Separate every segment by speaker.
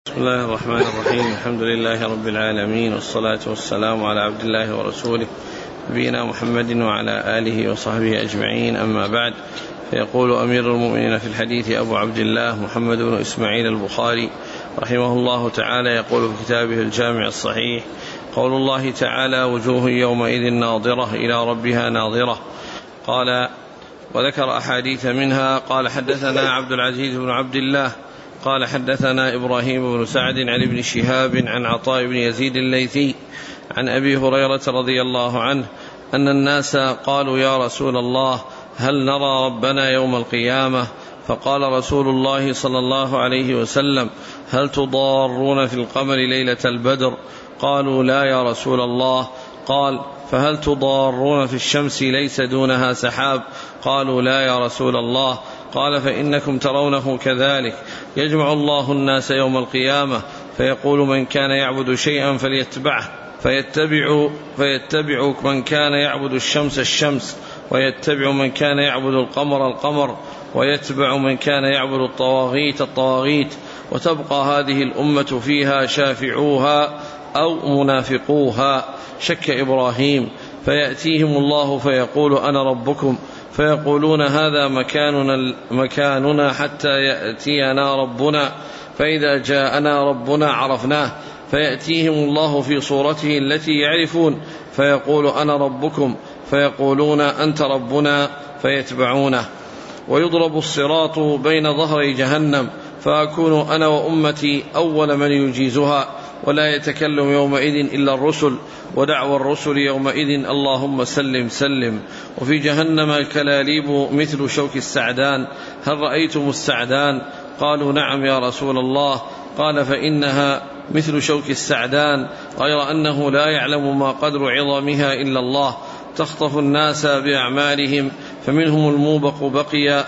Speaker 1: بسم الله الرحمن الرحيم. الحمد لله رب العالمين، والصلاة والسلام على عبد الله ورسوله نبينا محمد وعلى آله وصحبه أجمعين، أما بعد. فيقول أمير المؤمنين في الحديث أبو عبد الله محمد بن إسماعيل البخاري رحمه الله تعالى، يقول في كتابه الجامع الصحيح: قول الله تعالى: وجوه يومئذ ناظرة إلى ربها ناظرة. قال وذكر أحاديث منها. قال حدثنا عبد العزيز بن عبد الله قال حدثنا إبراهيم بن سعد عن ابن شهاب عن عطاء بن يزيد الليثي عن أبي هريرة رضي الله عنه أن الناس قالوا: يا رسول الله، هل نرى ربنا يوم القيامة؟ فقال رسول الله صلى الله عليه وسلم: هل تضارون في القمر ليلة البدر؟ قالوا: لا يا رسول الله. قال: فهل تضارون في الشمس ليس دونها سحاب؟ قالوا: لا يا رسول الله. قال: فإنكم ترونه كذلك. يجمع الله الناس يوم القيامة فيقول: من كان يعبد شيئا فليتبعه، فيتبع من كان يعبد الشمس الشمس، ويتبع من كان يعبد القمر القمر، ويتبع من كان يعبد الطواغيت الطواغيت، وتبقى هذه الأمة فيها شافعوها أو منافقوها. شك إبراهيم. فيأتيهم الله فيقول: أنا ربكم. فيقولون: هذا مكاننا حتى يأتينا ربنا، فإذا جاءنا ربنا عرفناه. فيأتيهم الله في صورته التي يعرفون فيقول: أنا ربكم. فيقولون: أنت ربنا، فيتبعونه. ويضرب الصراط بين ظهري جهنم، فأكون أنا وأمتي أول من يجيزها، ولا يتكلم يومئذ إلا الرسل، ودعوى الرسل يومئذ: اللهم سلم سلم. وفي جهنم الكلاليب مثل شوك السعدان. هل رأيتم السعدان؟ قالوا: نعم يا رسول الله. قال: فإنها مثل شوك السعدان، غير أنه لا يعلم ما قدر عظمها إلا الله. تخطف الناس بأعمالهم، فمنهم الموبق بقي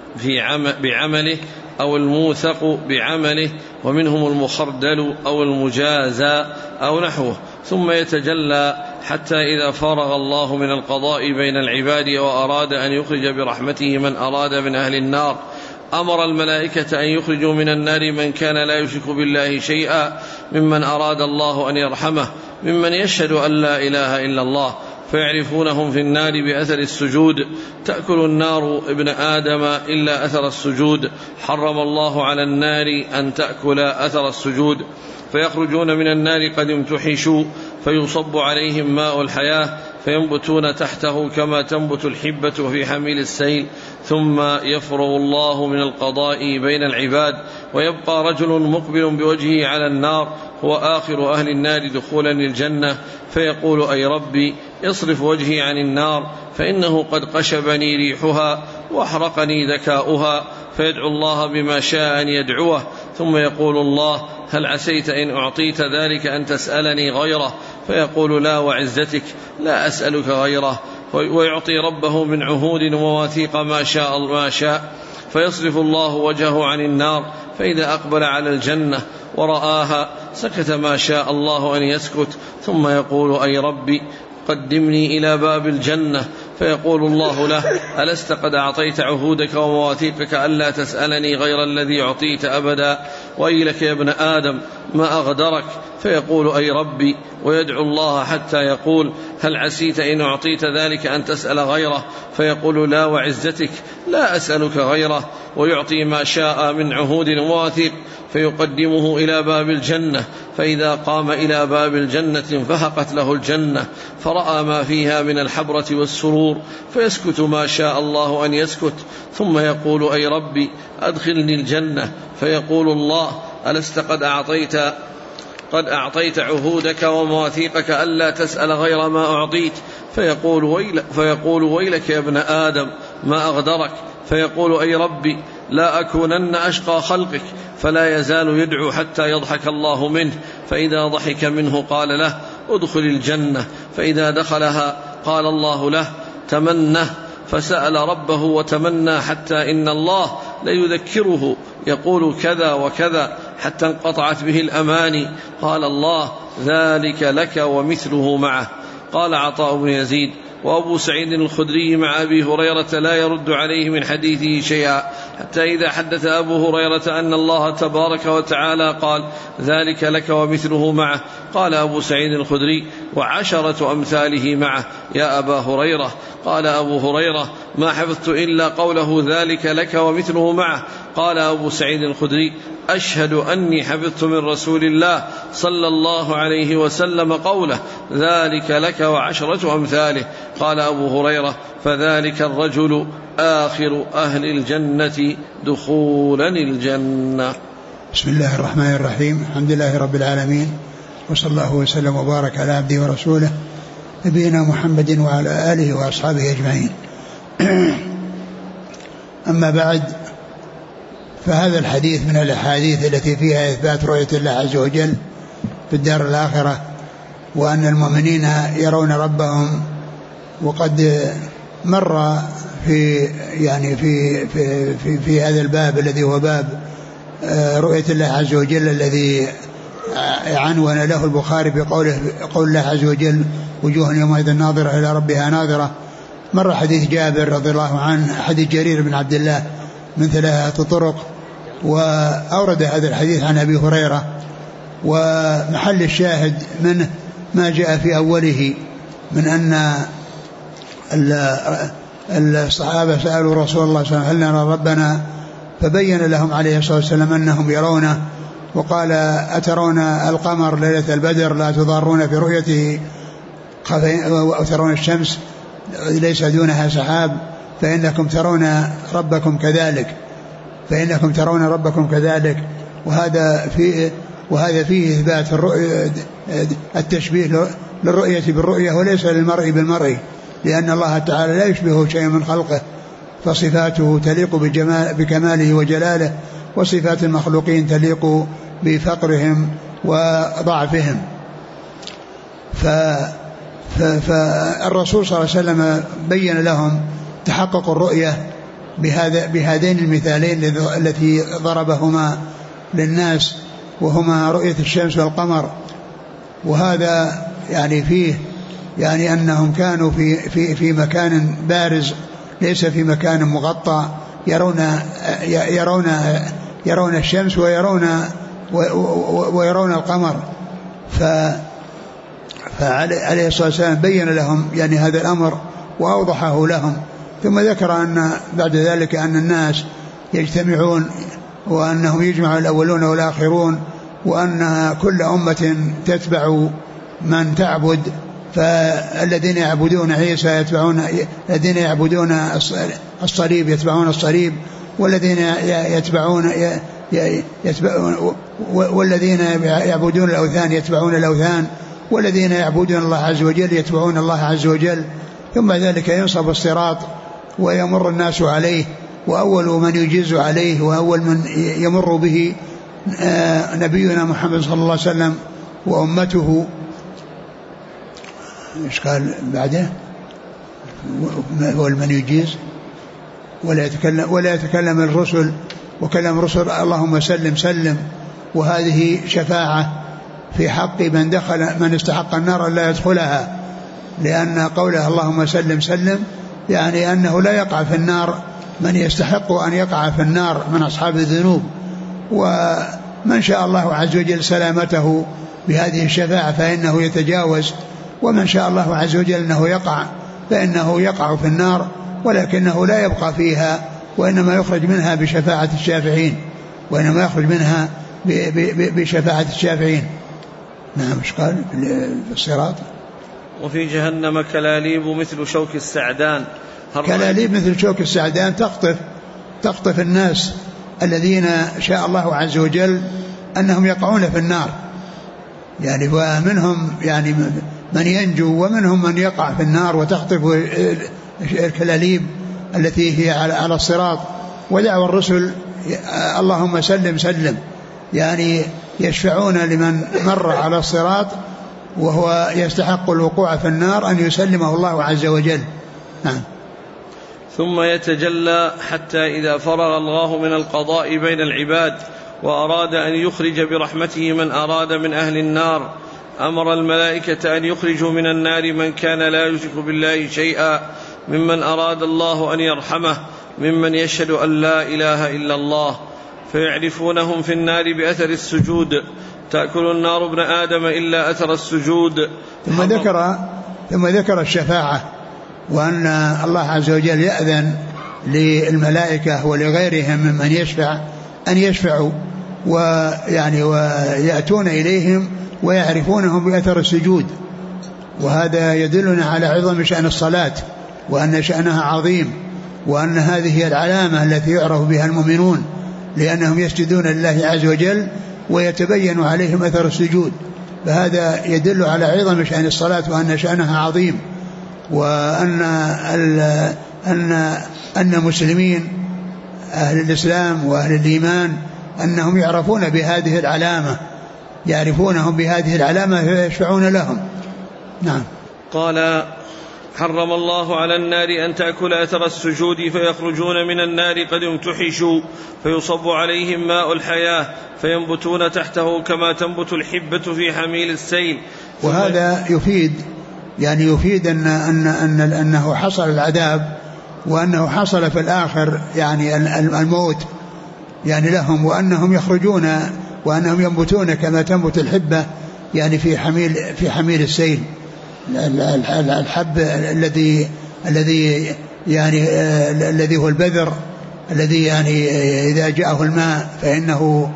Speaker 1: بعمله أو الموثق بعمله، ومنهم المخردل أو المجازى أو نحوه، ثم يتجلى حتى إذا فرغ الله من القضاء بين العباد وأراد أن يخرج برحمته من أراد من أهل النار، أمر الملائكة أن يخرجوا من النار من كان لا يشرك بالله شيئا، ممن أراد الله أن يرحمه، ممن يشهد أن لا إله إلا الله، فيعرفونهم في النار بأثر السجود. تأكل النار ابن آدم إلا أثر السجود، حرم الله على النار أن تأكل أثر السجود. فيخرجون من النار قد امتحشوا، فيصب عليهم ماء الحياة، فينبتون تحته كما تنبت الحبة في حميل السيل، ثم يفرغ الله من القضاء بين العباد، ويبقى رجل مقبل بوجهه على النار، هو آخر أهل النار دخولا الجنة، فيقول: أي ربي، اصرف وجهي عن النار، فإنه قد قشبني ريحها وأحرقني ذكاؤها. فيدعو الله بما شاء أن يدعوه، ثم يقول الله: هل عسيت إن أعطيت ذلك أن تسألني غيره؟ فيقول: لا وعزتك لا أسألك غيره. ويعطي ربه من عهود ومواثيق ما شاء. فيصرف الله وجهه عن النار، فإذا أقبل على الجنة ورآها سكت ما شاء الله أن يسكت، ثم يقول: أي ربي، قدمني إلى باب الجنة. فيقول الله له: ألست قد أعطيت عهودك ومواثيقك ألا تسألني غير الذي أعطيت أبدا؟ ويلك يا ابن آدم، ما أغدرك؟ فيقول: أي ربي، ويدعو الله حتى يقول: هل عسيت إن أعطيت ذلك أن تسأل غيره؟ فيقول: لا وعزتك لا أسألك غيره. ويعطي ما شاء من عهود ومواثيق، فيقدمه إلى باب الجنة، فإذا قام إلى باب الجنة انفهقت له الجنة، فرأى ما فيها من الحبرة والسرور، فيسكت ما شاء الله أن يسكت، ثم يقول: أي ربي، أدخلني الجنة. فيقول الله: ألست قد أعطيت عهودك ومواثيقك ألا تسأل غير ما أعطيت؟ فيقول: ويلك يا ابن آدم، ما أغدرك؟ فيقول: أي ربي، لا أكونن أشقى خلقك. فلا يزال يدعو حتى يضحك الله منه، فإذا ضحك منه قال له: ادخل الجنة. فإذا دخلها قال الله له: تمنه. فسأل ربه وتمنى، حتى إن الله ليذكره يقول كذا وكذا، حتى انقطعت به الأماني. قال الله: ذلك لك ومثله معه. قال عطاء بن يزيد: وأبو سعيد الخدري مع أبي هريرة لا يرد عليه من حديثه شيئا، حتى إذا حدث أبو هريرة أن الله تبارك وتعالى قال ذلك لك ومثله معه، قال أبو سعيد الخدري 10 أمثاله معه يا أبا هريرة. قال أبو هريرة ما حفظت إلا قوله ذلك لك ومثله معه. قال أبو سعيد الخدري أشهد أني حفظت من رسول الله صلى الله عليه وسلم قوله ذلك لك و10 أمثاله. قال أبو هريرة فذلك الرجل آخر أهل الجنة دخولا الجنة.
Speaker 2: بسم الله الرحمن الرحيم. الحمد لله رب العالمين، وصلى الله وسلم وبارك على عبده ورسوله نبينا محمد وعلى آله وأصحابه أجمعين. أما بعد، فهذا الحديث من الأحاديث التي فيها إثبات رؤية الله عز وجل في الدار الآخرة، وأن المؤمنين يرون ربهم. وقد مر في هذا الباب الذي هو باب رؤية الله عز وجل الذي عنون له البخاري بقول الله عز وجل وجوه يومئذ ناظرة إلى ربها ناظرة. مر حديث جابر رضي الله عنه، حديث جرير بن عبد الله من 3 طرق، وأورد هذا الحديث عن أبي هريرة. ومحل الشاهد منه ما جاء في أوله من أن الصحابة سألوا رسول الله صلى الله عليه وسلم هل نرى ربنا، فبين لهم عليه الصلاة والسلام أنهم يرونه، وقال أترون القمر ليلة البدر لا تضارون في رؤيته، وترون الشمس ليس دونها سحاب فإنكم ترون ربكم كذلك. وهذا فيه إثبات التشبيه للرؤية بالرؤية وليس للمرء بالمرء، لأن الله تعالى لا يشبهه شيء من خلقه، فصفاته تليق بكماله وجلاله، وصفات المخلوقين تليق بفقرهم وضعفهم. فالرسول صلى الله عليه وسلم بين لهم تحقق الرؤية بهذين المثالين التي ضربهما للناس، وهما رؤية الشمس والقمر. وهذا فيه أنهم كانوا في مكان بارز، ليس في مكان مغطى، يرون الشمس ويرون القمر. فعليه الصلاة والسلام بين لهم هذا الأمر وأوضحه لهم، ثم ذكر أن بعد ذلك أن الناس يجتمعون، وأنهم يجمع الأولون والآخرون، وأن كل أمة تتبع من تعبد، فالذين يعبدون عيسى يتبعون، الذين يعبدون الصليب يتبعون الصليب، والذين والذين يعبدون الأوثان يتبعون الأوثان، والذين يعبدون الله عز وجل يتبعون الله عز وجل. ثم ذلك ينصب الصراط ويمر الناس عليه، وأول من يجيز عليه وأول من يمر به نبينا محمد صلى الله عليه وسلم وأمته. إيش قال بعده؟ أول من يجيز ولا يتكلم الرسل، وكلام الرسل اللهم سلم سلم. وهذه شفاعة في حق من استحق النار لا يدخلها، لأن قوله اللهم سلم سلم أنه لا يقع في النار من يستحق أن يقع في النار من أصحاب الذنوب. ومن شاء الله عز وجل سلامته بهذه الشفاعة فإنه يتجاوز، ومن شاء الله عز وجل أنه يقع فإنه يقع في النار، ولكنه لا يبقى فيها، وإنما يخرج منها بشفاعة الشافعين. نعم. ايش قال في الصراط؟
Speaker 1: وفي جهنم كلاليب مثل شوك السعدان.
Speaker 2: كلاليب مثل شوك السعدان تقطف الناس الذين شاء الله عز وجل أنهم يقعون في النار، ومنهم من ينجو ومنهم من يقع في النار، وتخطف الكلاليب التي هي على الصراط. ودعوى الرسل اللهم سلم سلم، يشفعون لمن مر على الصراط وهو يستحق الوقوع في النار أن يسلمه الله عز وجل. نعم.
Speaker 1: ثم يتجلى حتى إذا فرغ الله من القضاء بين العباد وأراد أن يخرج برحمته من أراد من أهل النار أمر الملائكة أن يخرجوا من النار من كان لا يشرك بالله شيئا ممن أراد الله أن يرحمه ممن يشهد أن لا إله إلا الله، فيعرفونهم في النار بأثر السجود، تأكل النار ابن آدم إلا أثر السجود.
Speaker 2: ثم ذكر الشفاعة، وأن الله عز وجل يأذن للملائكة ولغيرهم ممن يشفع أن يشفعوا، ويأتون إليهم ويعرفونهم بأثر السجود. وهذا يدلنا على عظم شأن الصلاة، وأن شأنها عظيم، وأن هذه هي العلامة التي يعرف بها المؤمنون، لأنهم يسجدون لله عز وجل ويتبين عليهم أثر السجود. فهذا يدل على عظم شأن الصلاة وأن شأنها عظيم، وأن المسلمين أهل الإسلام وأهل الإيمان أنهم يعرفون بهذه العلامة، يعرفونهم بهذه العلامة فيشفعون لهم. نعم.
Speaker 1: قال: حرم الله على النار أن تأكل أثر السجود، فيخرجون من النار قد امتحشوا، فيصب عليهم ماء الحياة فينبتون تحته كما تنبت الحبة في حميل السيل.
Speaker 2: وهذا يفيد أنه حصل العذاب، وأنه حصل في الآخر الموت لهم، وأنهم يخرجون وأنهم ينبتون كما تنبت الحبة في حميل السيل. الحب الذي هو البذر، الذي إذا جاءه الماء فإنه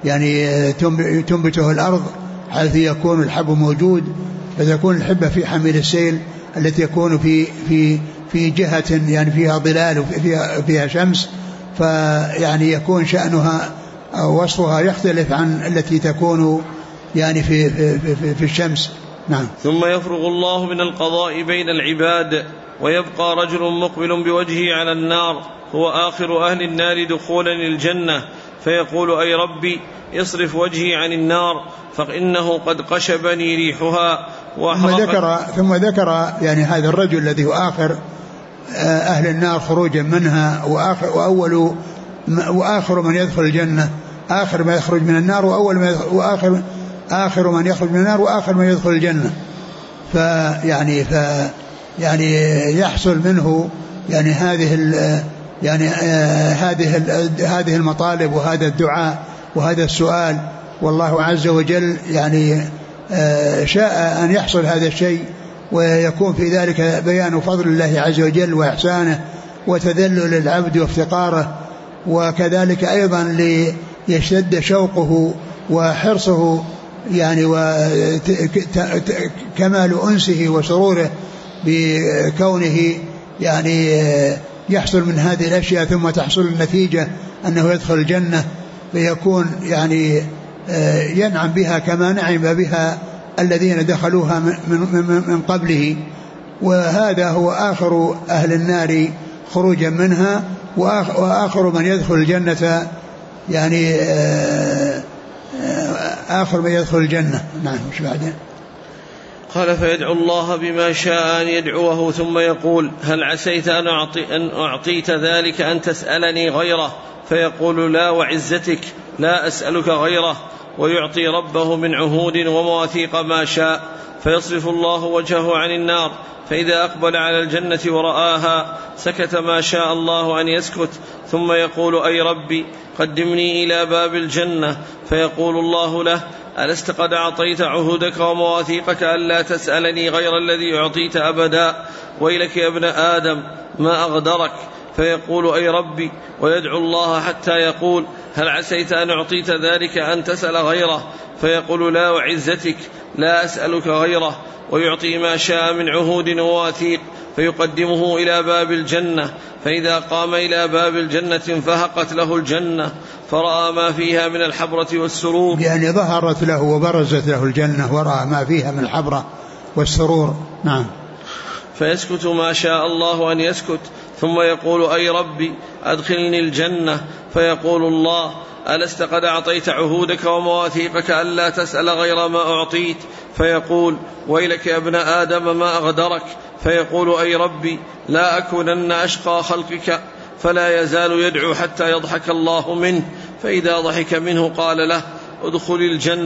Speaker 2: تنبته الأرض حيث يكون الحب موجود، فتكون الحبة في حميل السيل التي يكون في جهة فيها ظلال وفيها شمس، يكون شأنها أو وصفها يختلف عن التي تكون في الشمس. نعم.
Speaker 1: ثم يفرغ الله من القضاء بين العباد، ويبقى رجل مقبل بوجهه على النار، هو آخر أهل النار دخولا الجنة، فيقول: أي ربي اصرف وجهي عن النار فإنه قد قشبني ريحها.
Speaker 2: ثم ذكر هذا الرجل الذي هو آخر أهل النار خروجا منها، وآخر من يدخل الجنة، آخر ما يخرج من النار آخر من يخرج من النار وآخر من يدخل الجنة. يحصل منه هذه المطالب وهذا الدعاء وهذا السؤال، والله عز وجل شاء أن يحصل هذا الشيء، ويكون في ذلك بيان فضل الله عز وجل وإحسانه وتذلل العبد وافتقاره، وكذلك أيضا ليشتد شوقه وحرصه وكمال أنسه وسروره بكونه يحصل من هذه الأشياء، ثم تحصل النتيجة أنه يدخل الجنة، فيكون ينعم بها كما نعم بها الذين دخلوها من قبله. وهذا هو آخر أهل النار خروجا منها، وآخر من يدخل الجنة آخر من يدخل الجنة. نعم. مش بعدين؟
Speaker 1: قال: فيدعو الله بما شاء أن يدعوه، ثم يقول: هل عسيت أن أعطيت ذلك أن تسألني غيره؟ فيقول: لا وعزتك لا أسألك غيره، ويعطي ربه من عهود ومواثيق ما شاء، فيصرف الله وجهه عن النار، فإذا أقبل على الجنة ورآها سكت ما شاء الله أن يسكت، ثم يقول: أي ربي قدمني إلى باب الجنة، فيقول الله له: ألست قد أعطيت عهودك ومواثيقك ألا تسألني غير الذي أعطيت أبدا؟ ويلك يا ابن آدم ما أغدرك. فيقول: أي ربي، ويدعو الله حتى يقول: هل عسيت أن أعطيت ذلك أن تسأل غيره؟ فيقول: لا وعزتك لا أسألك غيره، ويعطي ما شاء من عهود وواثيق، فيقدمه إلى باب الجنة، فإذا قام إلى باب الجنة انفهقت له الجنة، فرأى ما فيها من الحبرة والسرور،
Speaker 2: ظهرت له وبرزت له الجنة ورأى ما فيها من الحبرة والسرور. نعم.
Speaker 1: فيسكت ما شاء الله أن يسكت، ثم يقول: أي ربي أدخلني الجنة. فيقول الله: ألست قد أعطيت عهودك ومواثيقك ألا تسأل غير ما أعطيت؟ فيقول: ويلك يا ابن آدم ما أغدرك. فيقول: أي ربي لا أكونن أشقى خلقك. فلا يزال يدعو حتى يضحك الله منه، فإذا ضحك منه قال له: ادخل الجنة،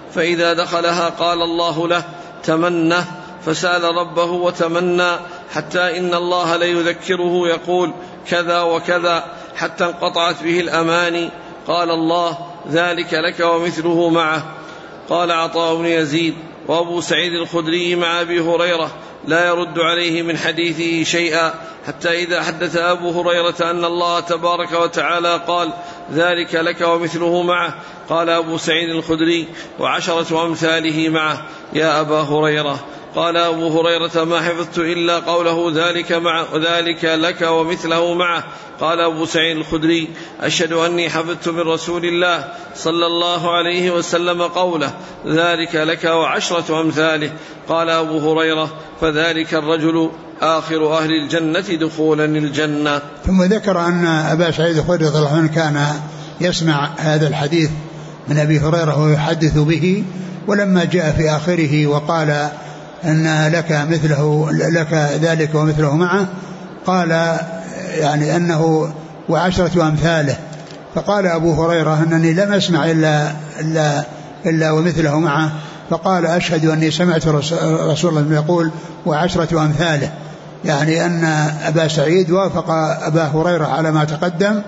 Speaker 1: فإذا دخلها قال الله له تمنه، فسأل ربه وتمنى حتى إن الله ليذكره يقول كذا وكذا حتى انقطعت به الأماني. قال الله ذلك لك ومثله معه. قال عطاء بن يزيد: وأبو سعيد الخدري مع أبي هريرة لا يرد عليه من حديثه شيئا، حتى إذا حدث أبو هريرة أن الله تبارك وتعالى قال ذلك لك ومثله معه، قال أبو سعيد الخدري: وعشرة أمثاله معه يا أبا هريرة. قال أبو هريرة: ما حفظت إلا قوله ذلك لك ومثله معه. قال أبو سعيد الخدري: أشهد أني حفظت من رسول الله صلى الله عليه وسلم قوله ذلك لك وعشرة أمثاله. قال أبو هريرة: فذلك الرجل آخر أهل الجنة دخولا الجنة.
Speaker 2: ثم ذكر أن أبا سعيد الخدري رضي الله عنه كان يسمع هذا الحديث من أبي هريرة ويحدث به، ولما جاء في آخره وقال أن لك ذلك ومثله معه، قال يعني أنه وعشرة أمثاله. فقال أبو هريرة: أنني لم أسمع إلا ومثله معه. فقال: أشهد أني سمعت رسول الله يقول وعشرة أمثاله، يعني أن أبا سعيد وافق أبا هريرة على ما تقدم،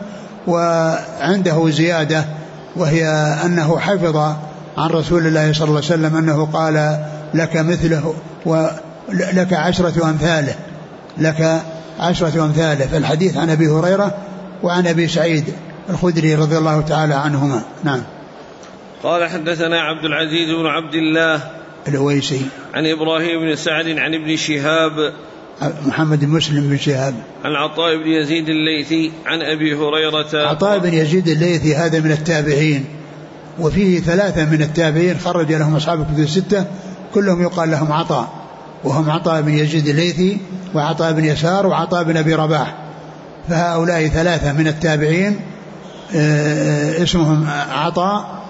Speaker 2: وعنده زيادة وهي أنه حفظ عن رسول الله صلى الله عليه وسلم أنه قال لك مثله ولك عشرة أمثاله، لك عشرة أمثاله. فالحديث عن أبي هريرة وعن أبي سعيد الخدري رضي الله تعالى عنهما. نعم.
Speaker 1: قال: حدثنا عبد العزيز بن عبد الله
Speaker 2: الأويسي
Speaker 1: عن إبراهيم بن سعد عن ابن شهاب
Speaker 2: محمد مسلم بن شهاب
Speaker 1: عن عطاء بن يزيد الليثي عن أبي هريرة.
Speaker 2: عطاء بن يزيد الليثي هذا من التابعين، وفيه ثلاثة من التابعين خرج لهم أصحاب الكتب الستة كلهم يقال لهم عطاء، وهم عطاء بن يزيد الليثي وعطاء بن يسار وعطاء بن أبي رباح. فهؤلاء ثلاثة من التابعين اسمهم عطاء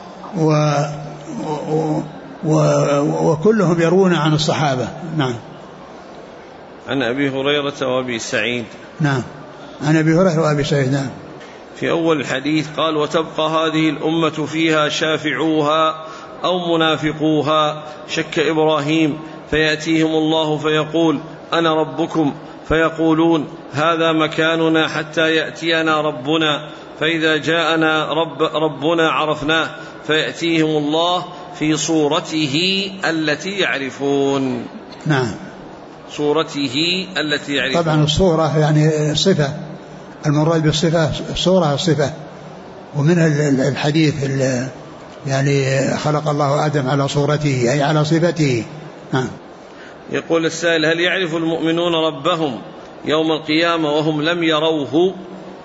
Speaker 2: وكلهم يروون عن الصحابة. نعم.
Speaker 1: عن أبي هريرة وأبي سعيد.
Speaker 2: نعم، عن أبي هريرة وأبي سعيد. نعم.
Speaker 1: في أول الحديث قال: وتبقى هذه الأمة فيها شافعوها أو منافقوها، شك إبراهيم، فيأتيهم الله فيقول أنا ربكم، فيقولون هذا مكاننا حتى يأتينا ربنا، فإذا جاءنا ربنا عرفناه، فيأتيهم الله في صورته التي يعرفون.
Speaker 2: نعم،
Speaker 1: صورته التي يعرفون.
Speaker 2: طبعا الصورة يعني صفة، المراد بالصفة الصورة الصفة، ومن الحديث يعني خلق الله آدم على صورته أي على صفته. نعم.
Speaker 1: يقول السائل: هل يعرف المؤمنون ربهم يوم القيامة وهم لم يروه؟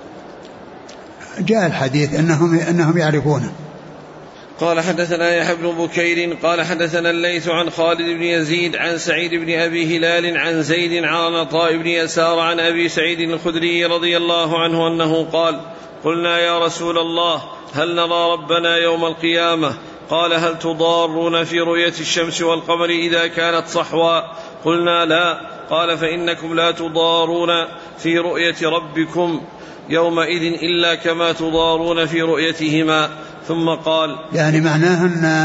Speaker 2: جاء الحديث أنهم يعرفونه.
Speaker 1: قال: حدثنا يحيى بن بكير قال حدثنا الليث عن خالد بن يزيد عن سعيد بن أبي هلال عن زيد عن عطاء بن يسار عن أبي سعيد الخدري رضي الله عنه أنه قال: قلنا يا رسول الله هل نرى ربنا يوم القيامة؟ قال: هل تضارون في رؤية الشمس والقمر إذا كانت صحوا؟ قلنا لا. قال: فإنكم لا تضارون في رؤية ربكم يومئذ إلا كما تضارون في رؤيتهما. ثم قال:
Speaker 2: يعني معناه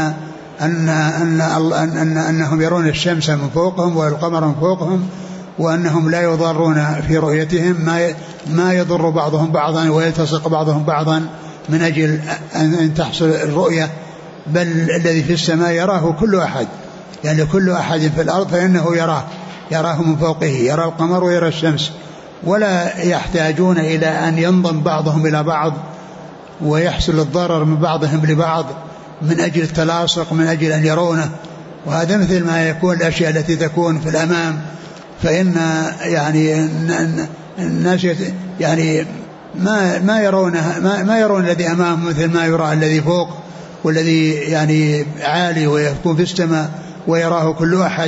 Speaker 2: أنهم يرون الشمس من فوقهم والقمر من فوقهم، وأنهم لا يضارون في رؤيتهم، ما يضر بعضهم بعضا ويلتصق بعضهم بعضا من أجل أن تحصل الرؤية، بل الذي في السماء يراه كل أحد، يعني كل أحد في الأرض فإنه يراه من فوقه، يرى القمر ويرى الشمس، ولا يحتاجون إلى أن ينضم بعضهم إلى بعض ويحصل الضرر من بعضهم لبعض من أجل التلاصق، من أجل أن يرونه. وهذا مثل ما يكون الأشياء التي تكون في الأمام، فإن يعني الناس يعني ما يرون الذي أمامهم مثل ما يرى الذي فوق، والذي يعني عالي ويكون في السماء ويراه كل أحد.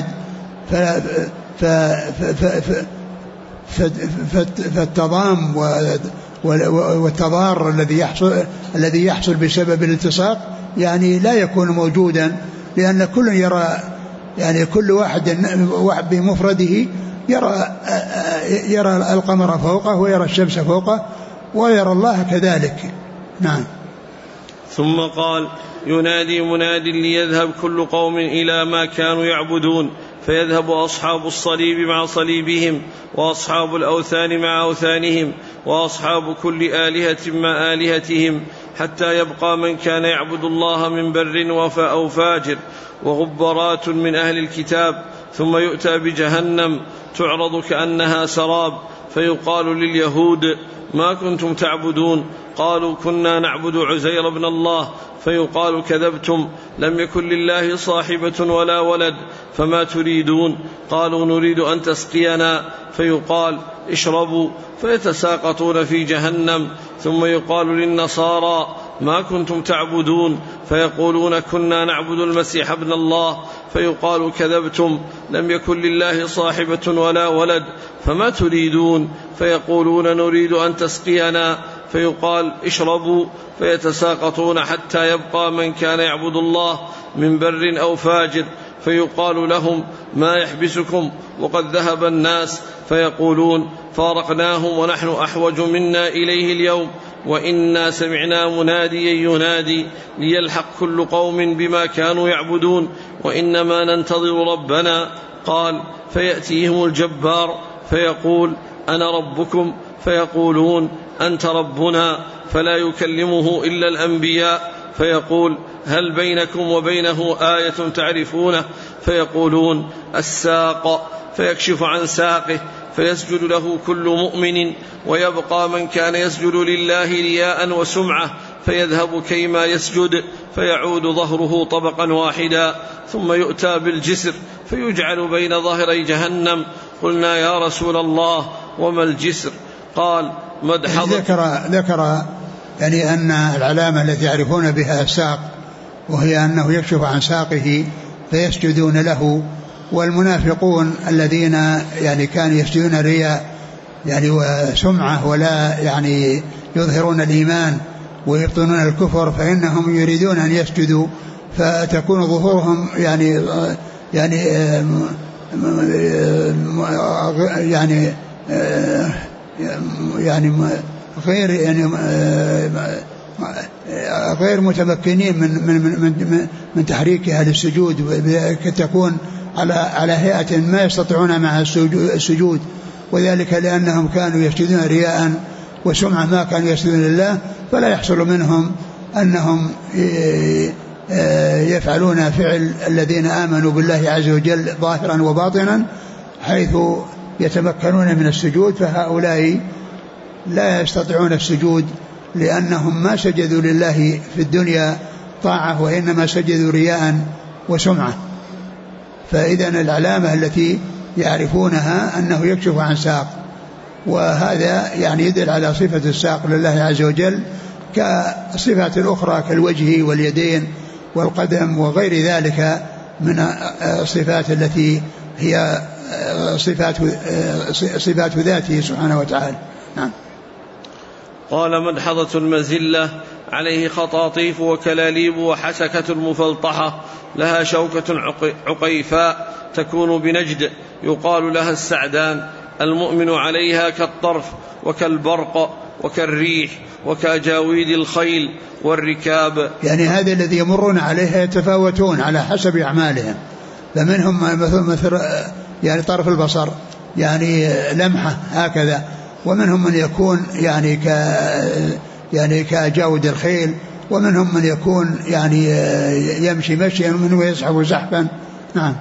Speaker 2: فالتضام والتضار الذي يحصل بسبب الالتصاق يعني لا يكون موجودا، لأن كل يرى، يعني كل واحد بمفرده يرى القمر فوقه ويرى الشمس فوقه ويرى الله كذلك. نعم.
Speaker 1: ثم قال: ينادي مناد ليذهب كل قوم إلى ما كانوا يعبدون، فيذهب أصحاب الصليب مع صليبهم، وأصحاب الأوثان مع أوثانهم، وأصحاب كل آلهة مع آلهتهم، حتى يبقى من كان يعبد الله من بر أو فاجر، وغبرات من أهل الكتاب. ثم يؤتى بجهنم تعرض كأنها سراب، فيقال لليهود: ما كنتم تعبدون؟ قالوا: كنا نعبد عزير بن الله. فيقال: كذبتم، لم يكن لله صاحبة ولا ولد، فما تريدون؟ قالوا: نريد أن تسقينا. فيقال: اشربوا. فيتساقطون في جهنم. ثم يقال للنصارى: ما كنتم تعبدون؟ فيقولون: كنا نعبد المسيح ابن الله. فيقال: كذبتم، لم يكن لله صاحبة ولا ولد، فما تريدون؟ فيقولون: نريد أن تسقينا. فيقال: اشربوا. فيتساقطون حتى يبقى من كان يعبد الله من بر أو فاجر. فيقال لهم: ما يحبسكم وقد ذهب الناس؟ فيقولون: فارقناهم ونحن أحوج منا إليه اليوم، وإنا سمعنا مناديا ينادي ليلحق كل قوم بما كانوا يعبدون، وإنما ننتظر ربنا. قال: فيأتيهم الجبار فيقول: أنا ربكم. فيقولون: أنت ربنا. فلا يكلمه إلا الأنبياء. فيقول: هل بينكم وبينه آية تعرفونه؟ فيقولون: الساق. فيكشف عن ساقه فيسجد له كل مؤمن، ويبقى من كان يسجد لله رياء وسمعة، فيذهب كيما يسجد، فيعود ظهره طبقا واحدا. ثم يؤتى بالجسر فيجعل بين ظهري جهنم. قلنا: يا رسول الله، وما الجسر؟ قال: مدحضة.
Speaker 2: ذكر يعني أن العلامة التي يعرفون بها الساق، وهي أنه يكشف عن ساقه فيسجدون له. والمنافقون الذين يعني كانوا يسجدون رياء يعني وسمعة، ولا يعني يظهرون الإيمان ويبطنون الكفر، فإنهم يريدون أن يسجدوا، فتكون ظهورهم يعني غير متمكنين من تحريكها للسجود، تكون على هيئة ما يستطيعون مع السجود، وذلك لأنهم كانوا يسجدون رياء وسمعة، ما كانوا يسجدون لله، فلا يحصل منهم أنهم يفعلون فعل الذين آمنوا بالله عز وجل ظاهرا وباطنا حيث يتمكنون من السجود. فهؤلاء لا يستطيعون السجود لأنهم ما سجدوا لله في الدنيا طاعة، وإنما سجدوا رياء وسمعة. فإذن العلامة التي يعرفونها أنه يكشف عن ساق، وهذا يعني يدل على صفة الساق لله عز وجل كصفات الأخرى كالوجه واليدين والقدم وغير ذلك من الصفات التي هي صفات ذاته سبحانه وتعالى. نعم.
Speaker 1: قال: مدحضة المزلة، عليه خطاطيف وكلاليب وحسكة مفلطحة، لها شوكة عقيفاء تكون بنجد، يقال لها السعدان. المؤمن عليها كالطرف وكالبرق وكالريح وكأجاويد الخيل والركاب.
Speaker 2: يعني هذا الذي يمرون عليها يتفاوتون على حسب أعمالهم، فمنهم مثل يعني طرف البصر يعني لمحة هكذا، ومنهم من يكون يعني كأجاود الخيل، ومنهم من يكون يعني يمشي مشيا، ومنهم يزحف زحفا. نعم.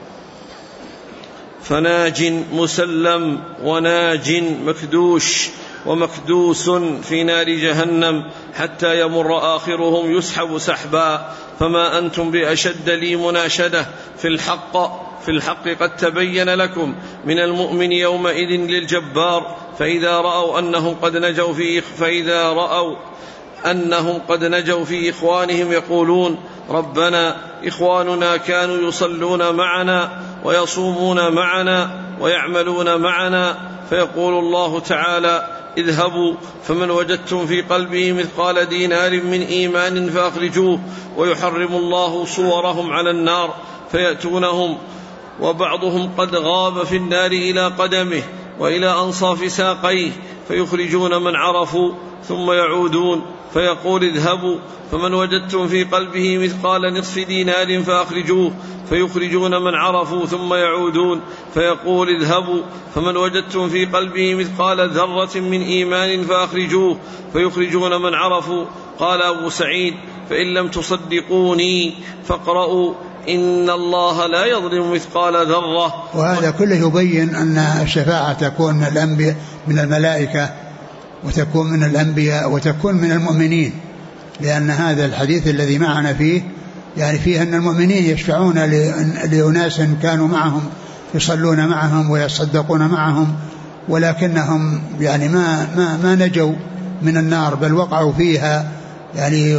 Speaker 1: فناج مسلم وناج مكدوش ومكدوس في نار جهنم، حتى يمر آخرهم يسحب سحبا. فما أنتم بأشد لي مناشدة في الحق قد تبين لكم من المؤمن يومئذ للجبار. فإذا رأوا أنهم قد نجوا في إخوانهم يقولون: ربنا إخواننا كانوا يصلون معنا ويصومون معنا ويعملون معنا. فيقول الله تعالى: اذهبوا فمن وجدتم في قلبه مثقال دينار من إيمان فأخرجوه. ويحرم الله صورهم على النار، فيأتونهم وبعضهم قد غاب في النار إلى قدمه وإلى أنصاف ساقيه، فيخرجون من عرفوا ثم يعودون فيقول اذهبوا فمن وجدتم في قلبه مثقال نصف دينار فأخرجوه فيخرجون من عرفوا ثم يعودون فيقول اذهبوا فمن وجدتم في قلبه مثقال ذرة من إيمان فأخرجوه فيخرجون من عرفوا. قال أبو سعيد فإن لم تصدقوني فاقرأوا إن الله لا يظلم مثقال ذرة.
Speaker 2: وهذا كله يبين أن الشفاعة تكون من الأنبياء من الملائكة وتكون من الأنبياء وتكون من المؤمنين، لأن هذا الحديث الذي معنا فيه يعني فيه أن المؤمنين يشفعون لأناس كانوا معهم يصلون معهم ويصدقون معهم، ولكنهم يعني ما نجوا من النار بل وقعوا فيها، يعني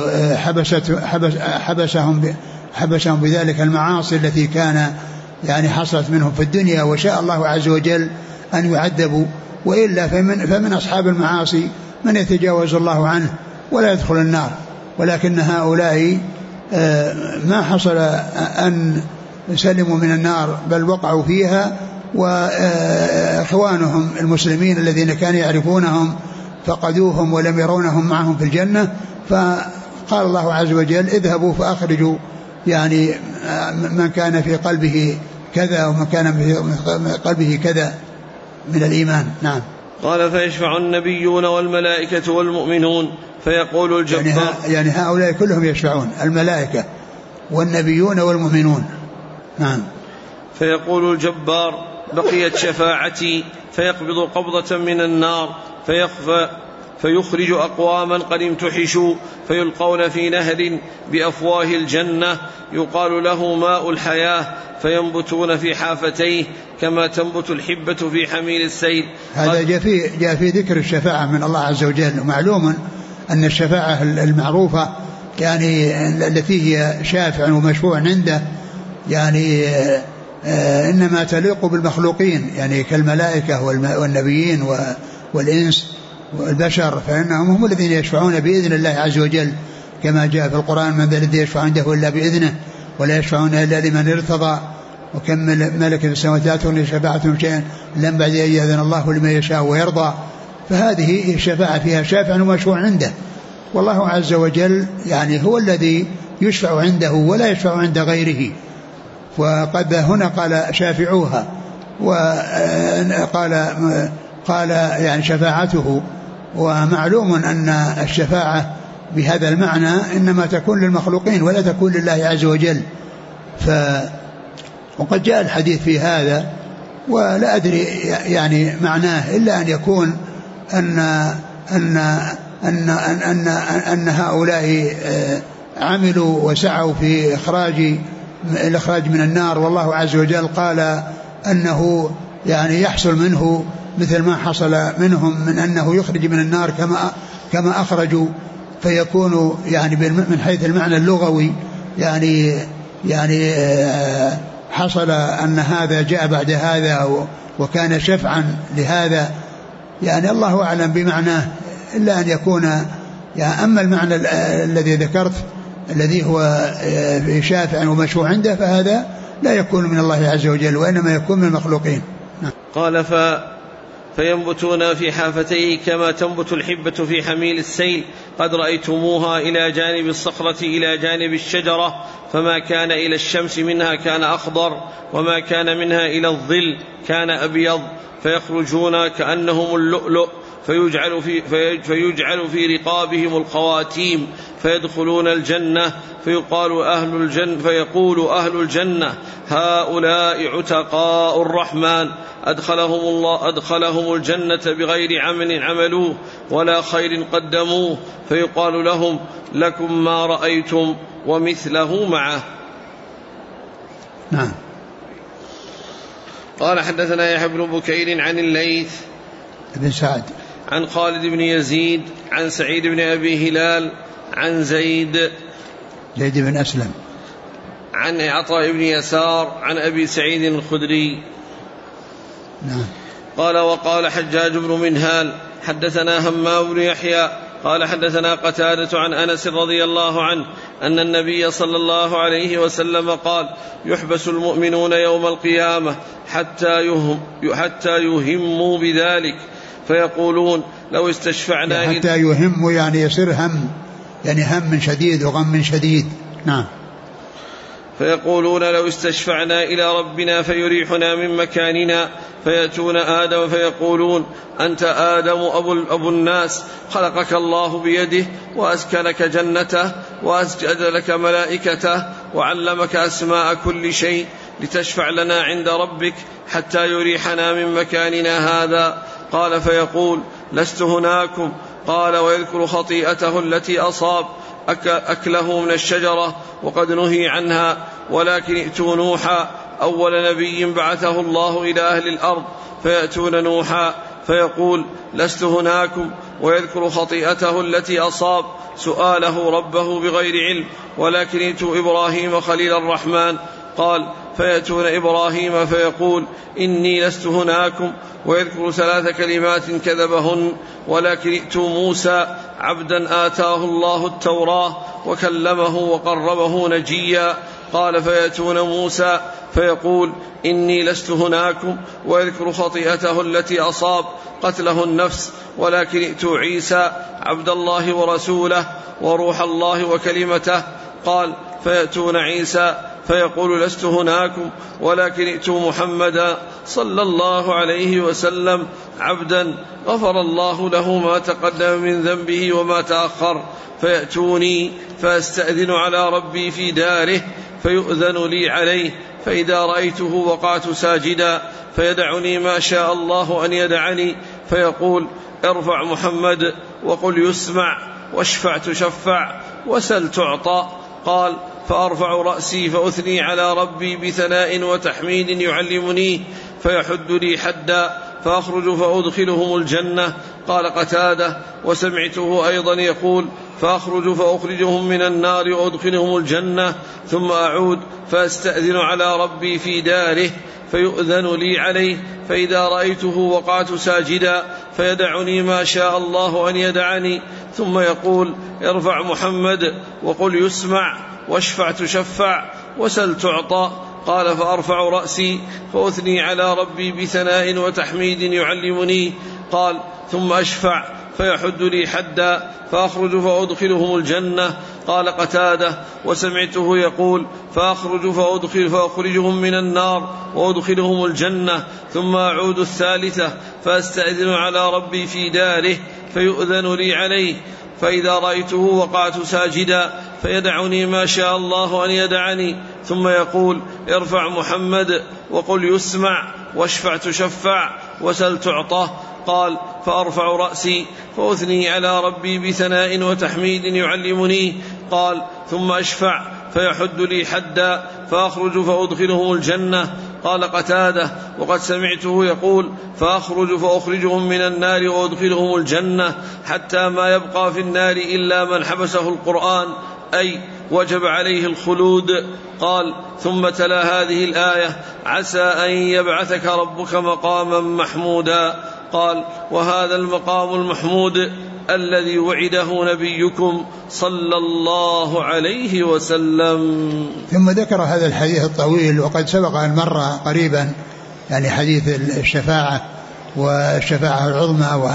Speaker 2: حبسهم بذلك المعاصي التي كان يعني حصلت منهم في الدنيا، وشاء الله عز وجل أن يعذبوا، وإلا فمن أصحاب المعاصي من يتجاوز الله عنه ولا يدخل النار. ولكن هؤلاء ما حصل أن سلموا من النار بل وقعوا فيها، وإخوانهم المسلمين الذين كانوا يعرفونهم فقدوهم ولم يرونهم معهم في الجنة، فقال الله عز وجل اذهبوا فأخرجوا يعني من كان في قلبه كذا ومن كان في قلبه كذا من الإيمان. نعم.
Speaker 1: قال فيشفع النبيون والملائكة والمؤمنون فيقول الجبار
Speaker 2: يعني هؤلاء كلهم يشفعون، الملائكة والنبيون والمؤمنون. نعم.
Speaker 1: فيقول الجبار بقيت شفاعتي فيقبض قبضة من النار فيخرج أقواما قد امتحشوا فيلقون في نهر بأفواه الجنة يقال له ماء الحياة فينبتون في حافتيه كما تنبت الحبة في حميل السيل.
Speaker 2: هذا جاء في ذكر الشفاعة من الله عز وجل. ومعلوم أن الشفاعة المعروفة يعني التي هي شافع ومشفوع عنده يعني إنما تليق بالمخلوقين، يعني كالملائكة والنبيين والإنس والبشر، فإنهم هم الذين يشفعون بإذن الله عز وجل، كما جاء في القرآن من ذا الذي يشفع عنده إلا بإذنه ولا يشفعون إلا لمن ارتضى وكم ملك في السماوات لا تغني شفاعتهم شيئا إلا بعد أن يأذن الله لمن يشاء ويرضى. فهذه الشفاعة فيها شافع ومشفوع عنده، والله عز وجل يعني هو الذي يشفع عنده ولا يشفع عند غيره. وقد هنا قال شافعوها، وقال يعني شفاعته. ومعلوم أن الشفاعة بهذا المعنى إنما تكون للمخلوقين ولا تكون لله عز وجل. وقد جاء الحديث في هذا ولا أدري يعني معناه إلا أن يكون أن هؤلاء عملوا وسعوا في الإخراج من النار، والله عز وجل قال أنه يعني يحصل منه مثل ما حصل منهم من أنه يخرج من النار كما أخرجوا، فيكون يعني من حيث المعنى اللغوي يعني حصل أن هذا جاء بعد هذا وكان شفعا لهذا، يعني الله أعلم بمعناه، إلا أن يكون يعني أما المعنى الذي ذكرت الذي هو شافع ومشفوع عنده فهذا لا يكون من الله عز وجل وإنما يكون من المخلوقين.
Speaker 1: قال فينبتون في حافتيه كما تنبت الحبة في حميل السيل قد رأيتموها إلى جانب الصخرة إلى جانب الشجرة، فما كان إلى الشمس منها كان أخضر وما كان منها إلى الظل كان أبيض، فيخرجون كأنهم اللؤلؤ فيجعل في رقابهم الخواتيم فيدخلون الجنة فيقول أهل الجنة هؤلاء عتقاء الرحمن أدخلهم الجنة بغير عمل عملوه ولا خير قدموه، فيقال لهم لكم ما رأيتم ومثله معه.
Speaker 2: نعم.
Speaker 1: قال حدثنا يحيى بن بكير عن الليث
Speaker 2: بن سعد
Speaker 1: عن خالد بن يزيد عن سعيد بن أبي هلال عن زيد
Speaker 2: بن أسلم
Speaker 1: عن عطاء بن يسار عن أبي سعيد الخدري.
Speaker 2: نعم.
Speaker 1: قال وقال حجاج بن منهال حدثنا همام بن يحيى قال حدثنا قتادة عن أنس رضي الله عنه أن النبي صلى الله عليه وسلم قال يحبس المؤمنون يوم القيامة حتى يهموا بذلك فيقولون لو استشفعنا
Speaker 2: حتى يهم يعني يصير هم، يعني هم شديد وغم شديد. نعم.
Speaker 1: فيقولون لو استشفعنا إلى ربنا فيريحنا من مكاننا، فيأتون آدم فيقولون أنت آدم أبو الناس، خلقك الله بيده وأسكنك جنته وأسجد لك ملائكته وعلمك أسماء كل شيء لتشفع لنا عند ربك حتى يريحنا من مكاننا هذا. قال فيقول لست هناكم. قال ويذكر خطيئته التي أصاب أكله من الشجرة وقد نهي عنها، ولكن ائتوا نوحا أول نبي بعثه الله إلى أهل الأرض، فيأتون نوحا فيقول لست هناكم، ويذكر خطيئته التي أصاب سؤاله ربه بغير علم، ولكن ائتوا إبراهيم خليل الرحمن. قال فيأتون إبراهيم فيقول إني لست هناكم، ويذكر 3 كلمات كذبهن، ولكن ائتوا موسى عبدا آتاه الله التوراة وكلمه وقربه نجيا. قال فيأتون موسى فيقول إني لست هناكم، ويذكر خطيئته التي أصاب قتله النفس، ولكن ائتوا عيسى عبد الله ورسوله وروح الله وكلمته. قال فيأتون عيسى فيقول لست هناكم، ولكن ائتوا محمدا صلى الله عليه وسلم عبدا غفر الله له ما تقدم من ذنبه وما تأخر، فيأتوني فأستأذن على ربي في داره فيؤذن لي عليه، فإذا رأيته وقعت ساجدا، فيدعني ما شاء الله أن يدعني، فيقول ارفع محمد وقل يسمع واشفع تشفع وسل تعطى. قال فأرفع رأسي فأثني على ربي بثناء وتحميد يعلمني، فيحد لي حدا فأخرج فأدخلهم الجنة. قال قتادة وسمعته أيضا يقول فأخرج فأخرجهم من النار وأدخلهم الجنة، ثم أعود فأستأذن على ربي في داره فيؤذن لي عليه، فإذا رأيته وقعت ساجدا، فيدعني ما شاء الله أن يدعني، ثم يقول ارفع محمد وقل يسمع واشفع تشفع وسل تعطى. قال فأرفع رأسي فأثني على ربي بثناء وتحميد يعلمني. قال ثم أشفع فيحد لي حدا فأخرج فأدخلهم الجنة. قال قتادة وسمعته يقول فأخرج فأخرجهم من النار وأدخلهم الجنة، ثم أعود الثالثة فأستأذن على ربي في داره فيؤذن لي عليه، فإذا رأيته وقعت ساجدا، فيدعني ما شاء الله أن يدعني، ثم يقول ارفع محمد وقل يسمع واشفع تشفع وسل تعطى. قال فأرفع رأسي فأثني على ربي بثناء وتحميد يعلمني. قال ثم أشفع فيحد لي حدا فأخرج فأدخلهم الجنة. قال قتادة وقد سمعته يقول فأخرج فأخرجهم من النار وأدخلهم الجنة، حتى ما يبقى في النار إلا من حبسه القرآن، أي وجب عليه الخلود. قال ثم تلا هذه الآية عسى أن يبعثك ربك مقاما محمودا. قال وهذا المقام المحمود الذي وعده نبيكم صلى الله عليه وسلم.
Speaker 2: ثم ذكر هذا الحديث الطويل، وقد سبق أن مر قريبا يعني حديث الشفاعة والشفاعة العظمى،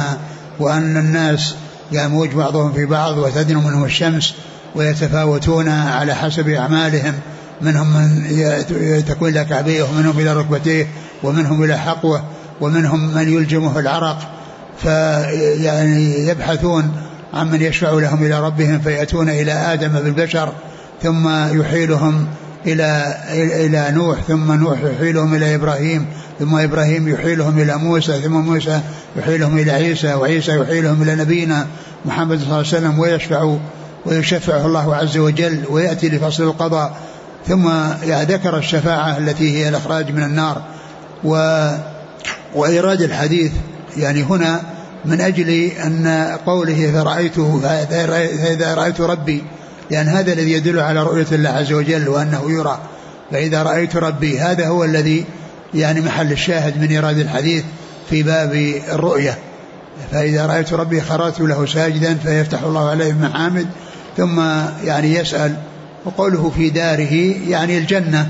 Speaker 2: وأن الناس يموج بعضهم في بعض وتدن منهم الشمس ويتفاوتون على حسب أعمالهم، منهم من تكون إلى كعبيه ومنهم إلى ركبتيه ومنهم إلى حقوه ومنهم من يلجمه العرق، فيعني يبحثون عن من يشفع لهم إلى ربهم، فيأتون إلى آدم بالبشر ثم يحيلهم إلى نوح، ثم نوح يحيلهم إلى إبراهيم، ثم إبراهيم يحيلهم إلى موسى، ثم موسى يحيلهم إلى عيسى، وعيسى يحيلهم إلى نبينا محمد صلى الله عليه وسلم، ويشفعه الله عز وجل ويأتي لفصل القضاء. ثم ذكر الشفاعة التي هي الإخراج من النار. وإيراد الحديث يعني هنا من أجل أن قوله فإذا رأيت ربي، لأن هذا الذي يدل على رؤية الله عز وجل وأنه يرى، فإذا رأيت ربي هذا هو الذي يعني محل الشاهد من إيراد الحديث في باب الرؤية. فإذا رأيت ربي خرجت له ساجدا فيفتح الله عليه بمحامد، ثم يعني يسأل. وقوله في داره يعني الجنة،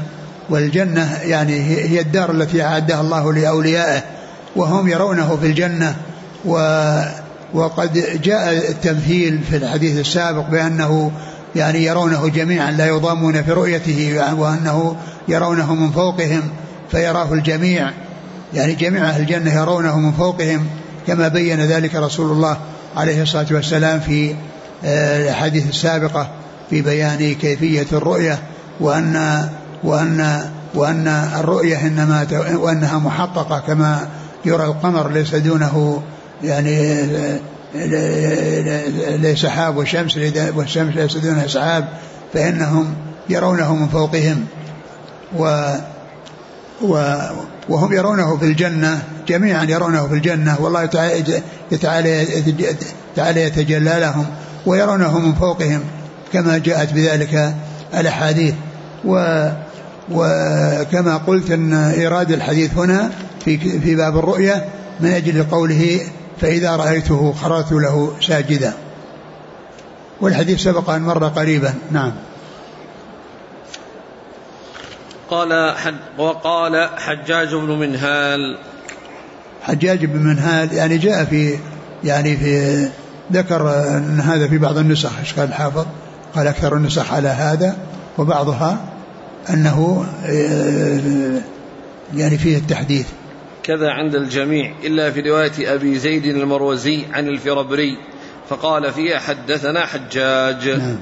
Speaker 2: والجنة يعني هي الدار التي أعدها الله لأوليائه، وهم يرونه في الجنة وقد جاء التمثيل في الحديث السابق بأنه يعني يرونه جميعا لا يضامون في رؤيته، وأنه يرونه من فوقهم فيراه الجميع، يعني جميع أهل الجنة يرونه من فوقهم كما بين ذلك رسول الله عليه الصلاة والسلام في الحديث السابقة في بيان كيفية الرؤية، وأن الرؤية وأنها محققة كما يرى القمر ليس دونه يعني ليس سحاب، والشمس ليس دونها سحاب، فإنهم يرونه من فوقهم وهم يرونه في الجنة جميعا، يرونه في الجنة، والله تعالى يتجلى لهم ويرونه من فوقهم كما جاءت بذلك الأحاديث. وكما قلت أن إيراد الحديث هنا في باب الرؤية من أجل قوله فإذا رأيته خررت له ساجدا، والحديث سبق أن مر قريبا. نعم.
Speaker 1: وقال حجاج بن منهال.
Speaker 2: حجاج بن منهال يعني جاء في ذكر أن هذا في بعض النسخ، إيش قال الحافظ؟ قال أكثر النسخ على هذا، وبعضها أنه يعني فيه التحديث
Speaker 1: كذا عند الجميع إلا في رواية أبي زيد المروزي عن الفربري فقال فيها حدثنا حجاج.
Speaker 2: نعم.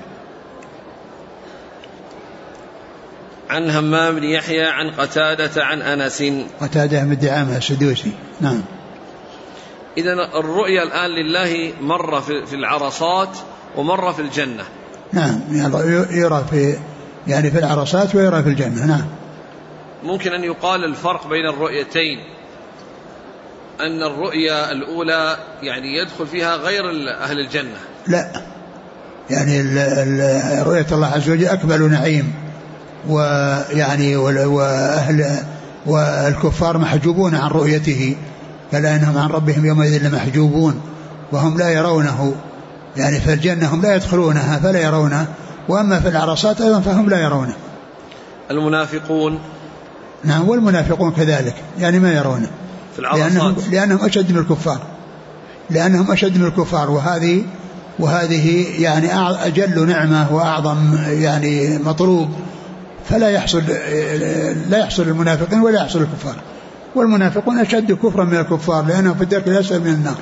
Speaker 1: عن همام بن يحيى عن قتادة عن أنس.
Speaker 2: قتادة بن دعامة السدوسي. نعم.
Speaker 1: إذن الرؤيا الآن لله مرة في العرصات ومرة في الجنة.
Speaker 2: نعم، يرى في العرصات ويرى في الجنة. نعم.
Speaker 1: ممكن أن يقال الفرق بين الرؤيتين أن الرؤيا الأولى يعني يدخل فيها غير أهل الجنة.
Speaker 2: لا، يعني رؤية الله عز وجل أكمل نعيم، ويعني والكفار محجوبون عن رؤيته كلا إنهم عن ربهم يومئذ لمحجوبون وهم لا يرونه، يعني في الجنة هم لا يدخلونها فلا يرونه، وأما في العرصات أيضا فهم لا يرونه.
Speaker 1: المنافقون.
Speaker 2: نعم، والمنافقون كذلك يعني ما يرونه
Speaker 1: في العرصات
Speaker 2: لأنهم أشد من الكفار وهذه يعني أجل نعمة وأعظم يعني مطلوب، فلا يحصل المنافقين ولا يحصل الكفار، والمنافقون أشد كفرا من الكفار لأنهم في الدرك الأسفل من النار.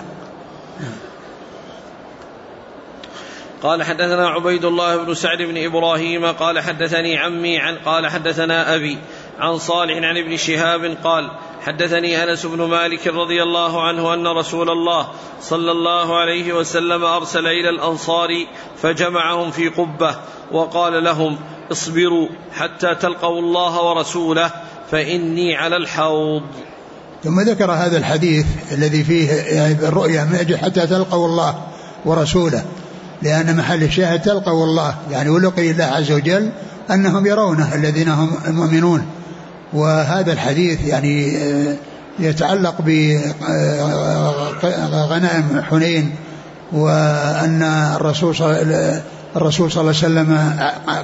Speaker 1: قال حدثنا عبيد الله بن سعد بن إبراهيم قال حدثني عمي قال حدثنا أبي عن صالح عن ابن شهاب قال حدثني أنس بن مالك رضي الله عنه أن رسول الله صلى الله عليه وسلم أرسل إلى الأنصار فجمعهم في قبة وقال لهم اصبروا حتى تلقوا الله ورسوله فإني على الحوض.
Speaker 2: ثم ذكر هذا الحديث الذي فيه يعني الرؤيا من أجل حتى تلقوا الله ورسوله، لأن محل الشاهد تلقوا الله يعني ولقي الله عز وجل أنهم يرونه الذين هم المؤمنون. وهذا الحديث يعني يتعلق بغنائم حنين، وأن الرسول صلى الله عليه وسلم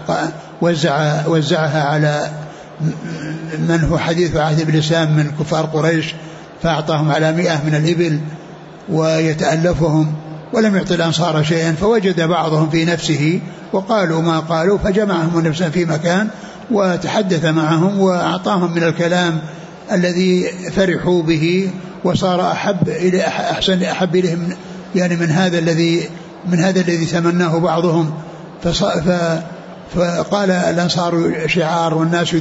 Speaker 2: وزعها على من هو حديث عهد بالإسلام من كفار قريش، فأعطاهم على 100 من الإبل ويتألفهم، ولم يعطي الأنصار شيئا، فوجد بعضهم في نفسه وقالوا ما قالوا، فجمعهم نفسا في مكان وتحدث معهم وأعطاهم من الكلام الذي فرحوا به، وصار أحب إليهم يعني من هذا الذي تمناه بعضهم. فقال الأنصار شعار والناس